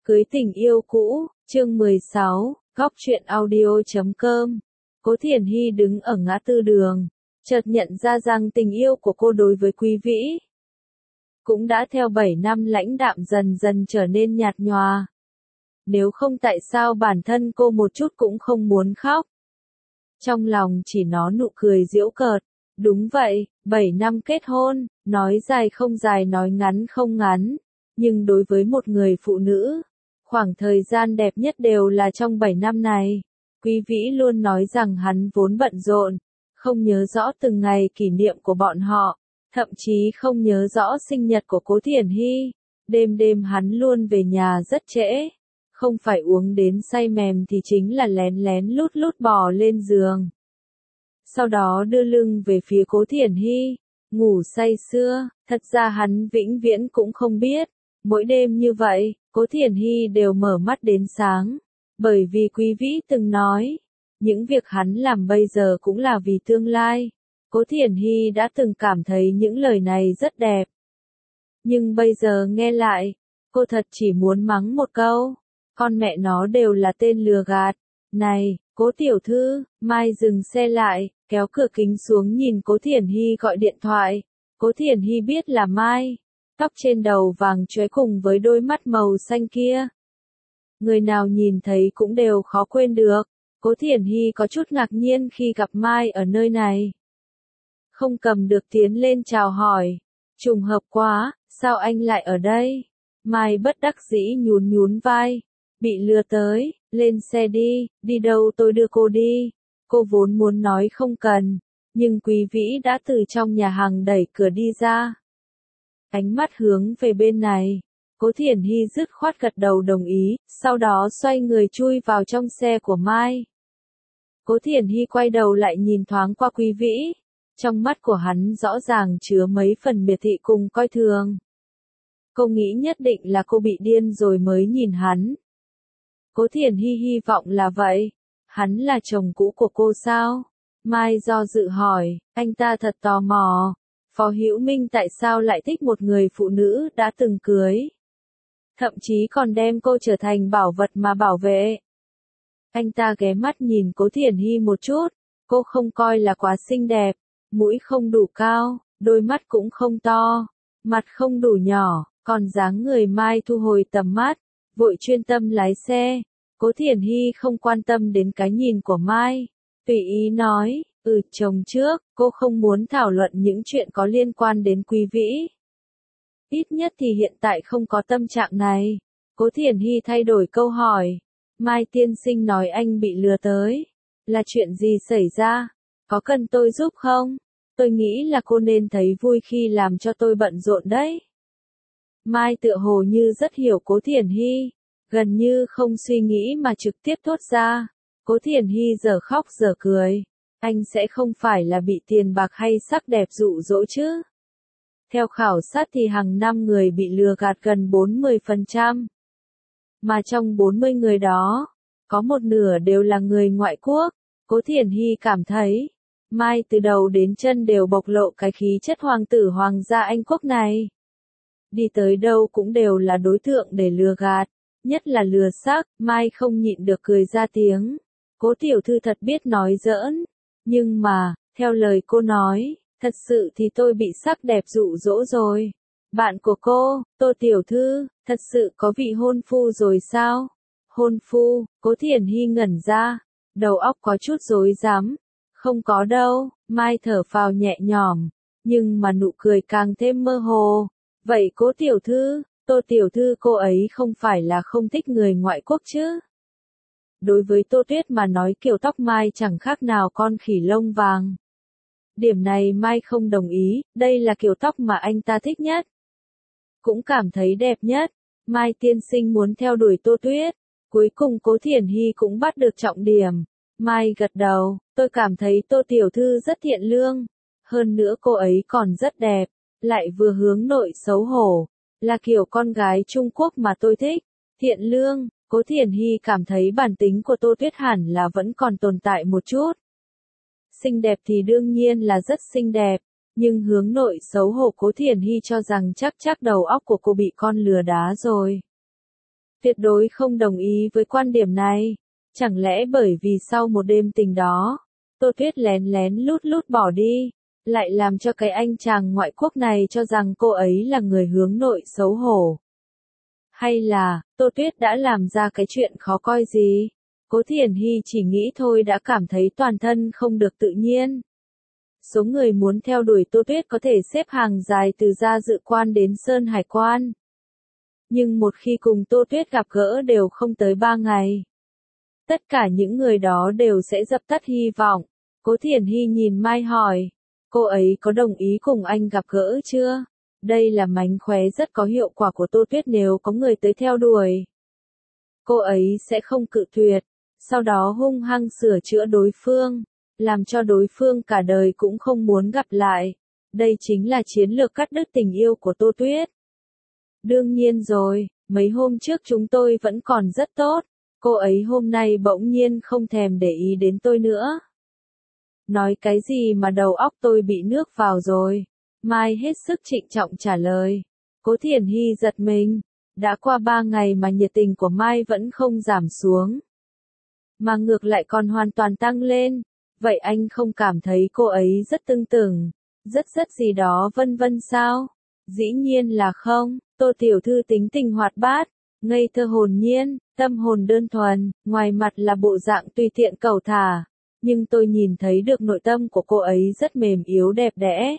Cưới tình yêu cũ, chương 16, góc truyện audio.com. Cố Thiển Hy đứng ở ngã tư đường, chợt nhận ra rằng tình yêu của cô đối với Quý Vĩ cũng đã theo 7 năm lãnh đạm dần dần trở nên nhạt nhòa. Nếu không tại sao bản thân cô một chút cũng không muốn khóc. Trong lòng chỉ nó nụ cười giễu cợt. Đúng vậy, 7 năm kết hôn, nói dài không dài nói ngắn không ngắn. Nhưng đối với một người phụ nữ, khoảng thời gian đẹp nhất đều là trong 7 năm này. Quý Vĩ luôn nói rằng hắn vốn bận rộn, không nhớ rõ từng ngày kỷ niệm của bọn họ, thậm chí không nhớ rõ sinh nhật của Cố Thiển Hy. Đêm đêm hắn luôn về nhà rất trễ, không phải uống đến say mềm thì chính là lén lén lút lút bò lên giường. Sau đó đưa lưng về phía Cố Thiển Hy, ngủ say sưa. Thật ra hắn vĩnh viễn cũng không biết, mỗi đêm như vậy, Cố Thiển Hy đều mở mắt đến sáng. Bởi vì Quý Vĩ từng nói, những việc hắn làm bây giờ cũng là vì tương lai. Cố Thiển Hy đã từng cảm thấy những lời này rất đẹp. Nhưng bây giờ nghe lại, cô thật chỉ muốn mắng một câu, con mẹ nó đều là tên lừa gạt. Này, Cố tiểu thư, Mai dừng xe lại, kéo cửa kính xuống nhìn Cố Thiển Hy gọi điện thoại. Cố Thiển Hy biết là Mai, tóc trên đầu vàng chóe cùng với đôi mắt màu xanh kia. Người nào nhìn thấy cũng đều khó quên được. Cố Thiển Hy có chút ngạc nhiên khi gặp Mai ở nơi này. Không cầm được tiến lên chào hỏi. Trùng hợp quá, sao anh lại ở đây? Mai bất đắc dĩ nhún nhún vai. Bị lừa tới, lên xe đi, đi đâu tôi đưa cô đi. Cô vốn muốn nói không cần, nhưng Quý Vĩ đã từ trong nhà hàng đẩy cửa đi ra. Ánh mắt hướng về bên này. Cố Thiển Hy dứt khoát gật đầu đồng ý, sau đó xoay người chui vào trong xe của Mai. Cố Thiển Hy quay đầu lại nhìn thoáng qua Quý Vĩ. Trong mắt của hắn rõ ràng chứa mấy phần miệt thị cùng coi thường. Cô nghĩ nhất định là cô bị điên rồi mới nhìn hắn. Cố Thiển Hy hy vọng là vậy. Hắn là chồng cũ của cô sao? Mai do dự hỏi, anh ta thật tò mò. Phó Hữu Minh tại sao lại thích một người phụ nữ đã từng cưới? Thậm chí còn đem cô trở thành bảo vật mà bảo vệ. Anh ta ghé mắt nhìn Cố Thiển Hy một chút. Cô không coi là quá xinh đẹp, mũi không đủ cao, đôi mắt cũng không to, mặt không đủ nhỏ, còn dáng người Mai thu hồi tầm mắt, vội chuyên tâm lái xe. Cố Thiển Hy không quan tâm đến cái nhìn của Mai, tùy ý nói, chồng trước, cô không muốn thảo luận những chuyện có liên quan đến Quý Vĩ. Ít nhất thì hiện tại không có tâm trạng này. Cố Thiển Hy thay đổi câu hỏi. Mai tiên sinh nói anh bị lừa tới. Là chuyện gì xảy ra? Có cần tôi giúp không? Tôi nghĩ là cô nên thấy vui khi làm cho tôi bận rộn đấy. Mai tựa hồ như rất hiểu Cố Thiển Hy, gần như không suy nghĩ mà trực tiếp thốt ra. Cố Thiển Hy giờ khóc giờ cười. Anh sẽ không phải là bị tiền bạc hay sắc đẹp dụ dỗ chứ? Theo khảo sát thì hàng năm người bị lừa gạt gần 40%. Mà trong 40 người đó, có một nửa đều là người ngoại quốc. Cố Thiển Hy cảm thấy, Mai từ đầu đến chân đều bộc lộ cái khí chất hoàng tử hoàng gia Anh quốc này. Đi tới đâu cũng đều là đối tượng để lừa gạt, nhất là lừa xác. Mai không nhịn được cười ra tiếng. Cố tiểu thư thật biết nói giỡn. Nhưng mà, theo lời cô nói, thật sự thì tôi bị sắc đẹp dụ dỗ rồi. Bạn của cô, Tô tiểu thư, thật sự có vị hôn phu rồi sao? Hôn phu? Cố Thiển Hy ngẩn ra, đầu óc có chút rối rắm. Không có đâu. Mai thở phào nhẹ nhõm, nhưng mà nụ cười càng thêm mơ hồ. Vậy Cố tiểu thư, Tô tiểu thư cô ấy không phải là không thích người ngoại quốc chứ? Đối với Tô Tuyết mà nói kiểu tóc Mai chẳng khác nào con khỉ lông vàng. Điểm này Mai không đồng ý, đây là kiểu tóc mà anh ta thích nhất. Cũng cảm thấy đẹp nhất. Mai tiên sinh muốn theo đuổi Tô Tuyết. Cuối cùng Cố Thiển Hy cũng bắt được trọng điểm. Mai gật đầu, tôi cảm thấy Tô tiểu thư rất thiện lương. Hơn nữa cô ấy còn rất đẹp, lại vừa hướng nội xấu hổ. Là kiểu con gái Trung Quốc mà tôi thích. Thiện lương, Cố Thiển Hy cảm thấy bản tính của Tô Tuyết hẳn là vẫn còn tồn tại một chút. Xinh đẹp thì đương nhiên là rất xinh đẹp, nhưng hướng nội xấu hổ Cố Thiển Hy cho rằng chắc đầu óc của cô bị con lừa đá rồi. tuyệt đối không đồng ý với quan điểm này. Chẳng lẽ bởi vì sau một đêm tình đó, Tô Tuyết lén lén lút lút bỏ đi, lại làm cho cái anh chàng ngoại quốc này cho rằng cô ấy là người hướng nội xấu hổ? Hay là, Tô Tuyết đã làm ra cái chuyện khó coi gì? Cố Thiển Hy chỉ nghĩ thôi đã cảm thấy toàn thân không được tự nhiên. Số người muốn theo đuổi Tô Tuyết có thể xếp hàng dài từ gia dự quan đến Sơn Hải quan. Nhưng một khi cùng Tô Tuyết gặp gỡ đều không tới 3 ngày. Tất cả những người đó đều sẽ dập tắt hy vọng. Cố Thiển Hy nhìn Mai hỏi, cô ấy có đồng ý cùng anh gặp gỡ chưa? Đây là mánh khóe rất có hiệu quả của Tô Tuyết nếu có người tới theo đuổi. Cô ấy sẽ không cự tuyệt, sau đó hung hăng sửa chữa đối phương, làm cho đối phương cả đời cũng không muốn gặp lại. Đây chính là chiến lược cắt đứt tình yêu của Tô Tuyết. Đương nhiên rồi, mấy hôm trước chúng tôi vẫn còn rất tốt, cô ấy hôm nay bỗng nhiên không thèm để ý đến tôi nữa. Nói cái gì mà đầu óc tôi bị nước vào rồi? Mai hết sức trịnh trọng trả lời. Cố Thiển Hy giật mình, đã qua 3 ngày mà nhiệt tình của Mai vẫn không giảm xuống, mà ngược lại còn hoàn toàn tăng lên. Vậy anh không cảm thấy cô ấy rất tưng tửng, rất gì đó vân vân sao? Dĩ nhiên là không, Tô tiểu thư tính tình hoạt bát, ngây thơ hồn nhiên, tâm hồn đơn thuần, ngoài mặt là bộ dạng tùy tiện cẩu thả, nhưng tôi nhìn thấy được nội tâm của cô ấy rất mềm yếu đẹp đẽ.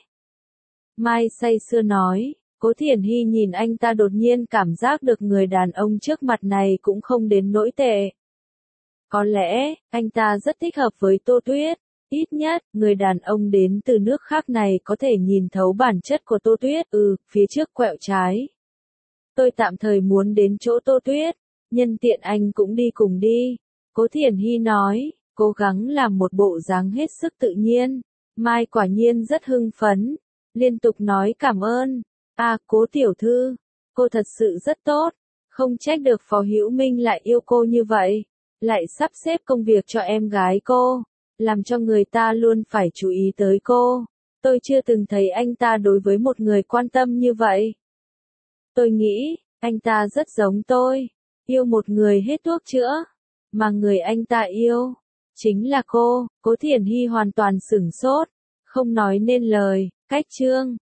Mai say sưa nói. Cố Thiển Hy nhìn anh ta đột nhiên cảm giác được người đàn ông trước mặt này cũng không đến nỗi tệ. Có lẽ, anh ta rất thích hợp với Tô Tuyết. Ít nhất, người đàn ông đến từ nước khác này có thể nhìn thấu bản chất của Tô Tuyết. Phía trước quẹo trái. Tôi tạm thời muốn đến chỗ Tô Tuyết, nhân tiện anh cũng đi cùng đi. Cố Thiển Hy nói, cố gắng làm một bộ dáng hết sức tự nhiên. Mai quả nhiên rất hưng phấn, liên tục nói cảm ơn. Cố tiểu thư, cô thật sự rất tốt, không trách được Phó Hữu Minh lại yêu cô như vậy, lại sắp xếp công việc cho em gái cô, làm cho người ta luôn phải chú ý tới cô. Tôi chưa từng thấy anh ta đối với một người quan tâm như vậy. Tôi nghĩ, anh ta rất giống tôi, yêu một người hết thuốc chữa, mà người anh ta yêu, chính là cô. Cố Thiển Hy hoàn toàn sửng sốt, không nói nên lời. Cách chương